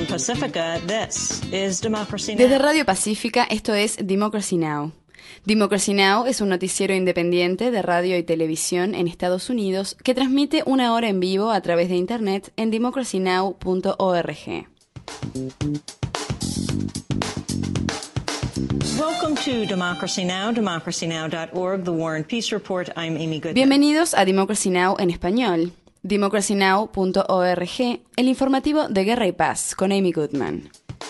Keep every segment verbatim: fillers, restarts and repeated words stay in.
from Pacifica, this is Democracy Now! Desde Radio Pacífica, esto es Democracy Now! Democracy Now! Es un noticiero independiente de radio y televisión en Estados Unidos que transmite una hora en vivo a través de internet en democracy now punto org. Welcome to Democracy Now!, democracy now dot org, The War and Peace Report. I'm Amy Goodman. Bienvenidos a Democracy Now! En español. democracy now punto org, el informativo de Guerra y Paz, con Amy Goodman.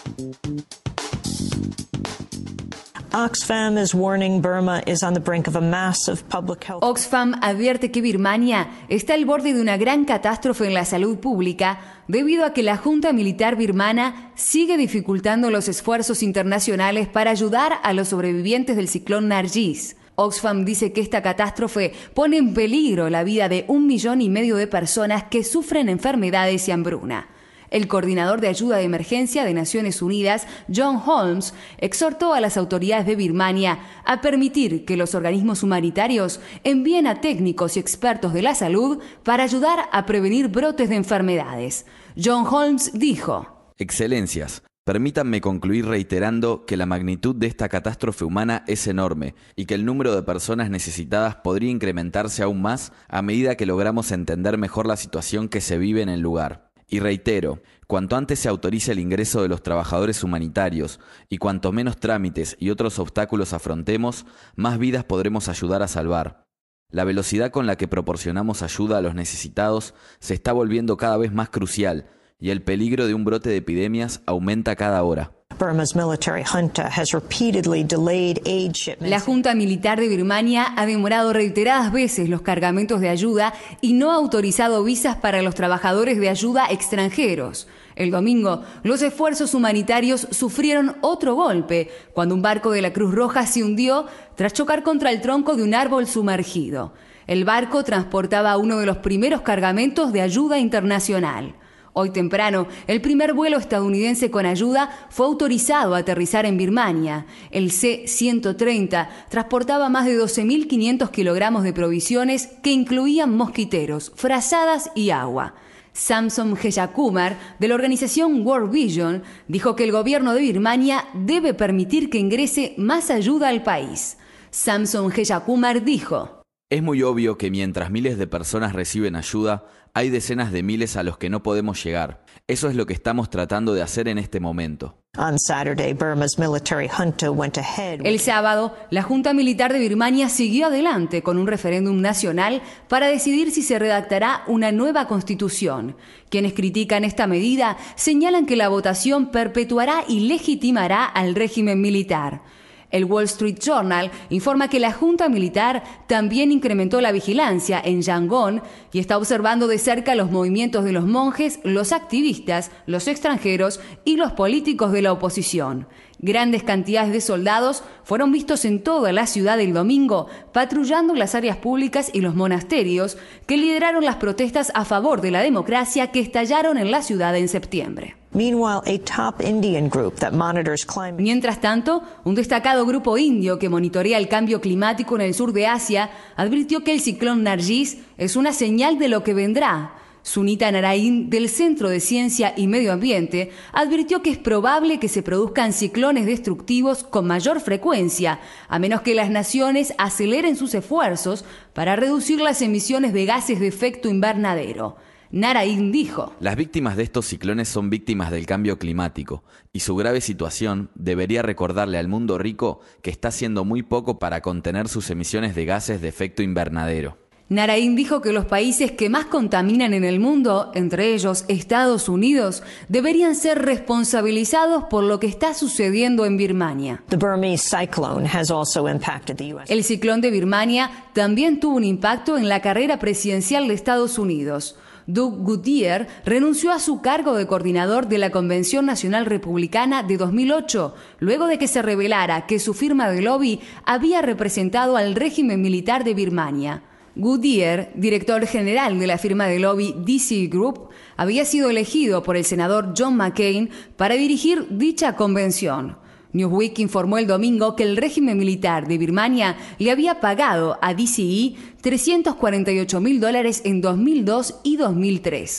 Oxfam is warning Burma is on the brink of a massive public health. Oxfam advierte que Birmania está al borde de una gran catástrofe en la salud pública debido a que la Junta Militar birmana sigue dificultando los esfuerzos internacionales para ayudar a los sobrevivientes del ciclón Nargis. Oxfam dice que esta catástrofe pone en peligro la vida de un millón y medio de personas que sufren enfermedades y hambruna. El coordinador de ayuda de emergencia de Naciones Unidas, John Holmes, exhortó a las autoridades de Birmania a permitir que los organismos humanitarios envíen a técnicos y expertos de la salud para ayudar a prevenir brotes de enfermedades. John Holmes dijo: Excelencias, permítanme concluir reiterando que la magnitud de esta catástrofe humana es enorme y que el número de personas necesitadas podría incrementarse aún más a medida que logramos entender mejor la situación que se vive en el lugar. Y reitero, cuanto antes se autorice el ingreso de los trabajadores humanitarios y cuanto menos trámites y otros obstáculos afrontemos, más vidas podremos ayudar a salvar. La velocidad con la que proporcionamos ayuda a los necesitados se está volviendo cada vez más crucial y el peligro de un brote de epidemias aumenta cada hora. Burma's military junta has repeatedly delayed aid shipments. La Junta Militar de Birmania ha demorado reiteradas veces los cargamentos de ayuda y no ha autorizado visas para los trabajadores de ayuda extranjeros. El domingo, los esfuerzos humanitarios sufrieron otro golpe cuando un barco de la Cruz Roja se hundió tras chocar contra el tronco de un árbol sumergido. El barco transportaba uno de los primeros cargamentos de ayuda internacional. Hoy temprano, el primer vuelo estadounidense con ayuda fue autorizado a aterrizar en Birmania. El C ciento treinta transportaba más de doce mil quinientos kilogramos de provisiones que incluían mosquiteros, frazadas y agua. Samson Heyakumar, de la organización World Vision, dijo que el gobierno de Birmania debe permitir que ingrese más ayuda al país. Samson Heyakumar dijo: Es muy obvio que mientras miles de personas reciben ayuda, hay decenas de miles a los que no podemos llegar. Eso es lo que estamos tratando de hacer en este momento. On Saturday, Burma's military junta went ahead. El sábado, la Junta Militar de Birmania siguió adelante con un referéndum nacional para decidir si se redactará una nueva constitución. Quienes critican esta medida señalan que la votación perpetuará y legitimará al régimen militar. El Wall Street Journal informa que la Junta Militar también incrementó la vigilancia en Yangon y está observando de cerca los movimientos de los monjes, los activistas, los extranjeros y los políticos de la oposición. Grandes cantidades de soldados fueron vistos en toda la ciudad el domingo, patrullando las áreas públicas y los monasterios que lideraron las protestas a favor de la democracia que estallaron en la ciudad en septiembre. Meanwhile, a top Indian group that monitors climate. Mientras tanto, un destacado grupo indio que monitorea el cambio climático en el sur de Asia advirtió que el ciclón Nargis es una señal de lo que vendrá. Sunita Narain, del Centro de Ciencia y Medio Ambiente, advirtió que es probable que se produzcan ciclones destructivos con mayor frecuencia, a menos que las naciones aceleren sus esfuerzos para reducir las emisiones de gases de efecto invernadero. Narain dijo: Las víctimas de estos ciclones son víctimas del cambio climático y su grave situación debería recordarle al mundo rico que está haciendo muy poco para contener sus emisiones de gases de efecto invernadero. Narain dijo que los países que más contaminan en el mundo, entre ellos Estados Unidos, deberían ser responsabilizados por lo que está sucediendo en Birmania. The Burmese cyclone has also impacted the U S. El ciclón de Birmania también tuvo un impacto en la carrera presidencial de Estados Unidos. Doug Goodyear renunció a su cargo de coordinador de la Convención Nacional Republicana de dos mil ocho, luego de que se revelara que su firma de lobby había representado al régimen militar de Birmania. Goodyear, director general de la firma de lobby D C Group, había sido elegido por el senador John McCain para dirigir dicha convención. Newsweek informó el domingo que el régimen militar de Birmania le había pagado a D C E trescientos cuarenta y ocho mil dólares en dos mil dos y dos mil tres.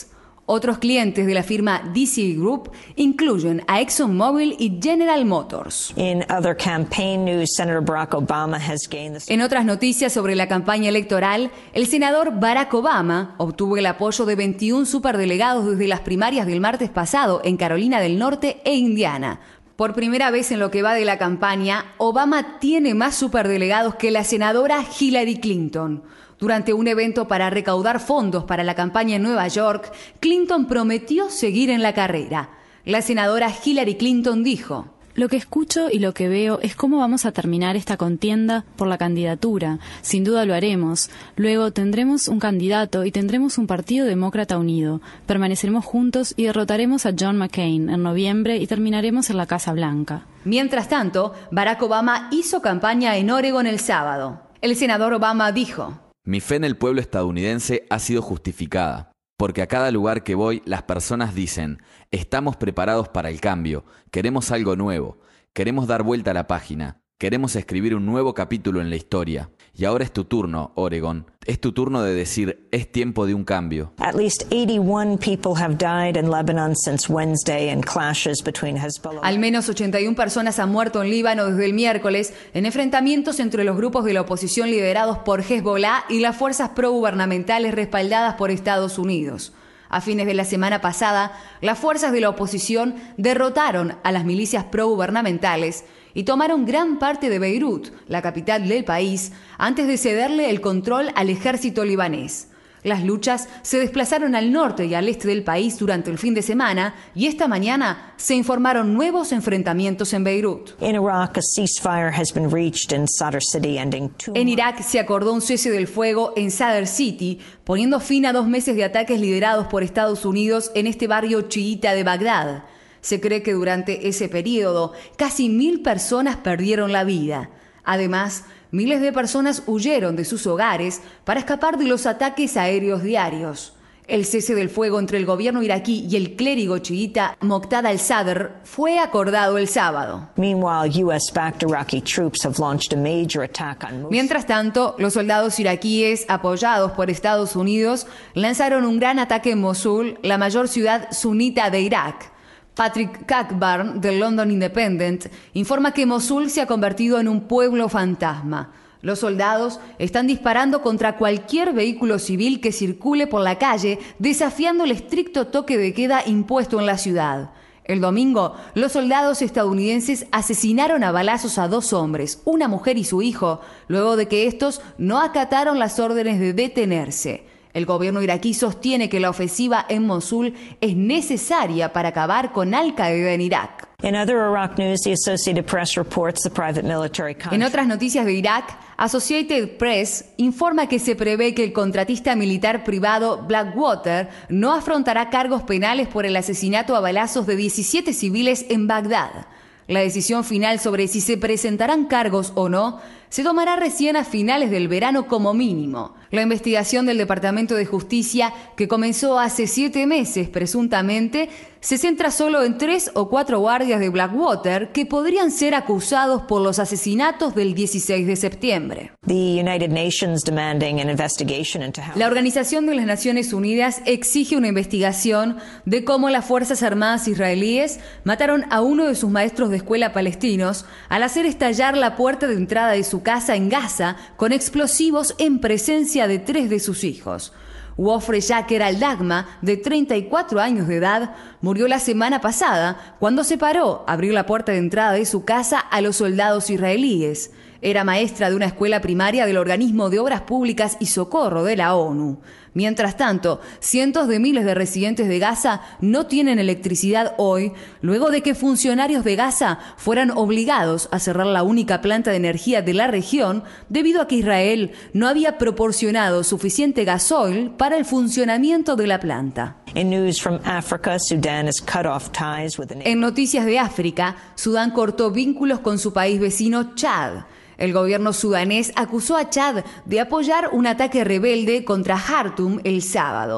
Otros clientes de la firma D C Group incluyen a ExxonMobil y General Motors. In other campaign news, Senator Barack Obama has gained the... En otras noticias sobre la campaña electoral, el senador Barack Obama obtuvo el apoyo de veintiún superdelegados desde las primarias del martes pasado en Carolina del Norte e Indiana. Por primera vez en lo que va de la campaña, Obama tiene más superdelegados que la senadora Hillary Clinton. Durante un evento para recaudar fondos para la campaña en Nueva York, Clinton prometió seguir en la carrera. La senadora Hillary Clinton dijo: Lo que escucho y lo que veo es cómo vamos a terminar esta contienda por la candidatura. Sin duda lo haremos. Luego tendremos un candidato y tendremos un partido demócrata unido. Permaneceremos juntos y derrotaremos a John McCain en noviembre y terminaremos en la Casa Blanca. Mientras tanto, Barack Obama hizo campaña en Oregon el sábado. El senador Obama dijo: Mi fe en el pueblo estadounidense ha sido justificada, porque a cada lugar que voy las personas dicen: estamos preparados para el cambio, queremos algo nuevo, queremos dar vuelta a la página, queremos escribir un nuevo capítulo en la historia. Y ahora es tu turno, Oregon. Es tu turno de decir: es tiempo de un cambio. At least eighty-one people have died in Lebanon since Wednesday in clashes between Hezbollah. Al menos ochenta y una personas han muerto en Líbano desde el miércoles en enfrentamientos entre los grupos de la oposición liderados por Hezbollah y las fuerzas progubernamentales respaldadas por Estados Unidos. A fines de la semana pasada, las fuerzas de la oposición derrotaron a las milicias progubernamentales y tomaron gran parte de Beirut, la capital del país, antes de cederle el control al ejército libanés. Las luchas se desplazaron al norte y al este del país durante el fin de semana y esta mañana se informaron nuevos enfrentamientos en Beirut. In Iraq, a ceasefire has been reached in Sadr City, ending two En Irak se acordó un cese del fuego en Sadr City, poniendo fin a dos meses de ataques liderados por Estados Unidos en este barrio chiita de Bagdad. Se cree que durante ese periodo casi mil personas perdieron la vida. Además, miles de personas huyeron de sus hogares para escapar de los ataques aéreos diarios. El cese del fuego entre el gobierno iraquí y el clérigo chiita Moqtada al-Sadr fue acordado el sábado. Meanwhile, U S-backed Iraqi troops have launched a major attack on Mosul. Mientras tanto, los soldados iraquíes, apoyados por Estados Unidos, lanzaron un gran ataque en Mosul, la mayor ciudad sunita de Irak. Patrick Cockburn, del London Independent, informa que Mosul se ha convertido en un pueblo fantasma. Los soldados están disparando contra cualquier vehículo civil que circule por la calle, desafiando el estricto toque de queda impuesto en la ciudad. El domingo, los soldados estadounidenses asesinaron a balazos a dos hombres, una mujer y su hijo, luego de que estos no acataron las órdenes de detenerse. El gobierno iraquí sostiene que la ofensiva en Mosul es necesaria para acabar con Al-Qaeda en Irak. In other Iraq news, the Associated Press reports the private military En contract. otras noticias de Irak, Associated Press informa que se prevé que el contratista militar privado Blackwater no afrontará cargos penales por el asesinato a balazos de diecisiete civiles en Bagdad. La decisión final sobre si se presentarán cargos o no se tomará recién a finales del verano como mínimo. La investigación del Departamento de Justicia, que comenzó hace siete meses presuntamente, se centra solo en tres o cuatro guardias de Blackwater que podrían ser acusados por los asesinatos del dieciséis de septiembre. The United Nations demanding an investigation into how La Organización de las Naciones Unidas exige una investigación de cómo las Fuerzas Armadas israelíes mataron a uno de sus maestros de escuela palestinos al hacer estallar la puerta de entrada de su casa en Gaza con explosivos en presencia de tres de sus hijos. Wofre Yaker al-Dagma, de treinta y cuatro años de edad, murió la semana pasada cuando se paró a abrir la puerta de entrada de su casa a los soldados israelíes. Era maestra de una escuela primaria del Organismo de Obras Públicas y Socorro de la ONU. Mientras tanto, cientos de miles de residentes de Gaza no tienen electricidad hoy, luego de que funcionarios de Gaza fueran obligados a cerrar la única planta de energía de la región debido a que Israel no había proporcionado suficiente gasoil para el funcionamiento de la planta. In news from Africa, Sudan has cut off ties with the En noticias de África, Sudán cortó vínculos con su país vecino Chad. El gobierno sudanés acusó a Chad de apoyar un ataque rebelde contra Jartum el sábado.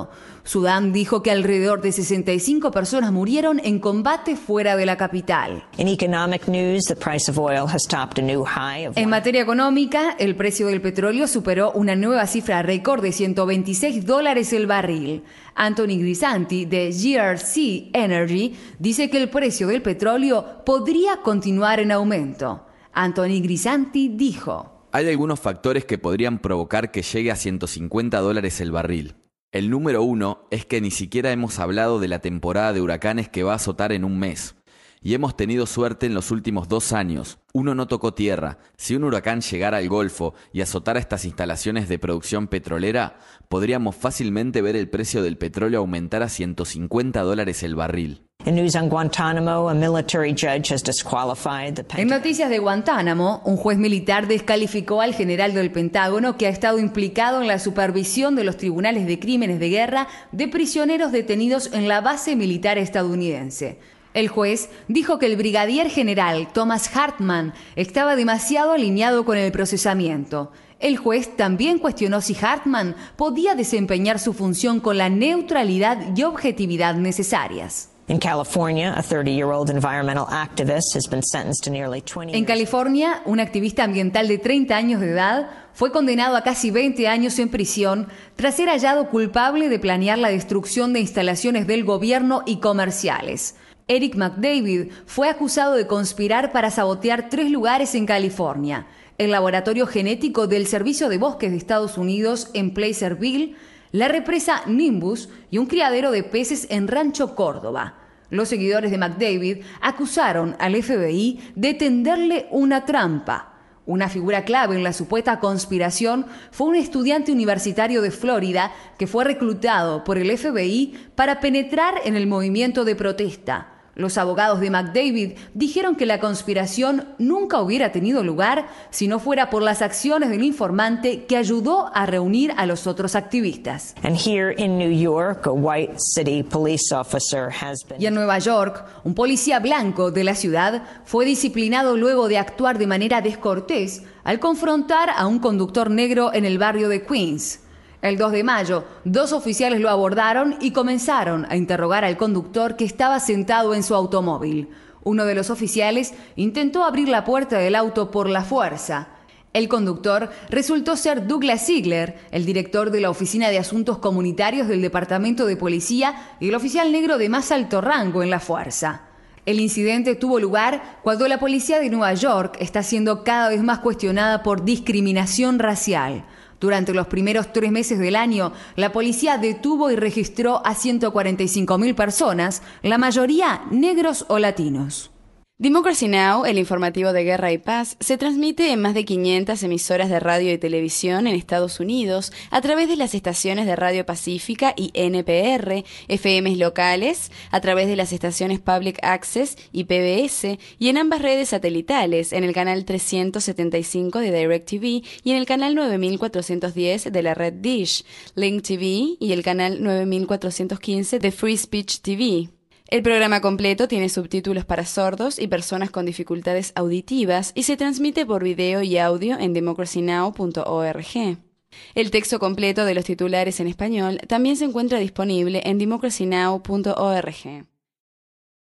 Sudán dijo que alrededor de sesenta y cinco personas murieron en combate fuera de la capital. In economic news, the price of oil has topped a new high of En materia económica, el precio del petróleo superó una nueva cifra récord de ciento veintiséis dólares el barril. Anthony Grisanti, de G R C Energy, dice que el precio del petróleo podría continuar en aumento. Anthony Grisanti dijo: hay algunos factores que podrían provocar que llegue a ciento cincuenta dólares el barril. El número uno es que ni siquiera hemos hablado de la temporada de huracanes que va a azotar en un mes. Y hemos tenido suerte en los últimos dos años. Uno no tocó tierra. Si un huracán llegara al Golfo y azotara estas instalaciones de producción petrolera, podríamos fácilmente ver el precio del petróleo aumentar a ciento cincuenta dólares el barril. In news on Guantanamo, a military judge has disqualified the En noticias de Guantánamo, un juez militar descalificó al general del Pentágono que ha estado implicado en la supervisión de los tribunales de crímenes de guerra de prisioneros detenidos en la base militar estadounidense. El juez dijo que el brigadier general Thomas Hartman estaba demasiado alineado con el procesamiento. El juez también cuestionó si Hartman podía desempeñar su función con la neutralidad y objetividad necesarias. In California, a thirty-year-old environmental activist has been sentenced to nearly twenty years. En California, un activista ambiental de treinta años de edad fue condenado a casi veinte años en prisión tras ser hallado culpable de planear la destrucción de instalaciones del gobierno y comerciales. Eric McDavid fue acusado de conspirar para sabotear tres lugares en California: el laboratorio genético del Servicio de Bosques de Estados Unidos en Placerville, la represa Nimbus y un criadero de peces en Rancho Córdoba. Los seguidores de McDavid acusaron al F B I de tenderle una trampa. Una figura clave en la supuesta conspiración fue un estudiante universitario de Florida que fue reclutado por el F B I para penetrar en el movimiento de protesta. Los abogados de McDavid dijeron que la conspiración nunca hubiera tenido lugar si no fuera por las acciones del informante que ayudó a reunir a los otros activistas. And here in New York, a white city police officer has been... Y en Nueva York, un policía blanco de la ciudad fue disciplinado luego de actuar de manera descortés al confrontar a un conductor negro en el barrio de Queens. El dos de mayo, dos oficiales lo abordaron y comenzaron a interrogar al conductor que estaba sentado en su automóvil. Uno de los oficiales intentó abrir la puerta del auto por la fuerza. El conductor resultó ser Douglas Ziegler, el director de la Oficina de Asuntos Comunitarios del Departamento de Policía y el oficial negro de más alto rango en la fuerza. El incidente tuvo lugar cuando la policía de Nueva York está siendo cada vez más cuestionada por discriminación racial. Durante los primeros tres meses del año, la policía detuvo y registró a ciento cuarenta y cinco mil personas, la mayoría negros o latinos. Democracy Now!, el informativo de Guerra y Paz, se transmite en más de quinientas emisoras de radio y televisión en Estados Unidos a través de las estaciones de Radio Pacífica y N P R, F Ms locales, a través de las estaciones Public Access y P B S, y en ambas redes satelitales, en el canal trescientos setenta y cinco de DirecTV y en el canal nueve mil cuatrocientos diez de la red Dish, Link T V y el canal nueve mil cuatrocientos quince de Free Speech T V. El programa completo tiene subtítulos para sordos y personas con dificultades auditivas y se transmite por video y audio en democracy now punto org. El texto completo de los titulares en español también se encuentra disponible en democracy now punto org.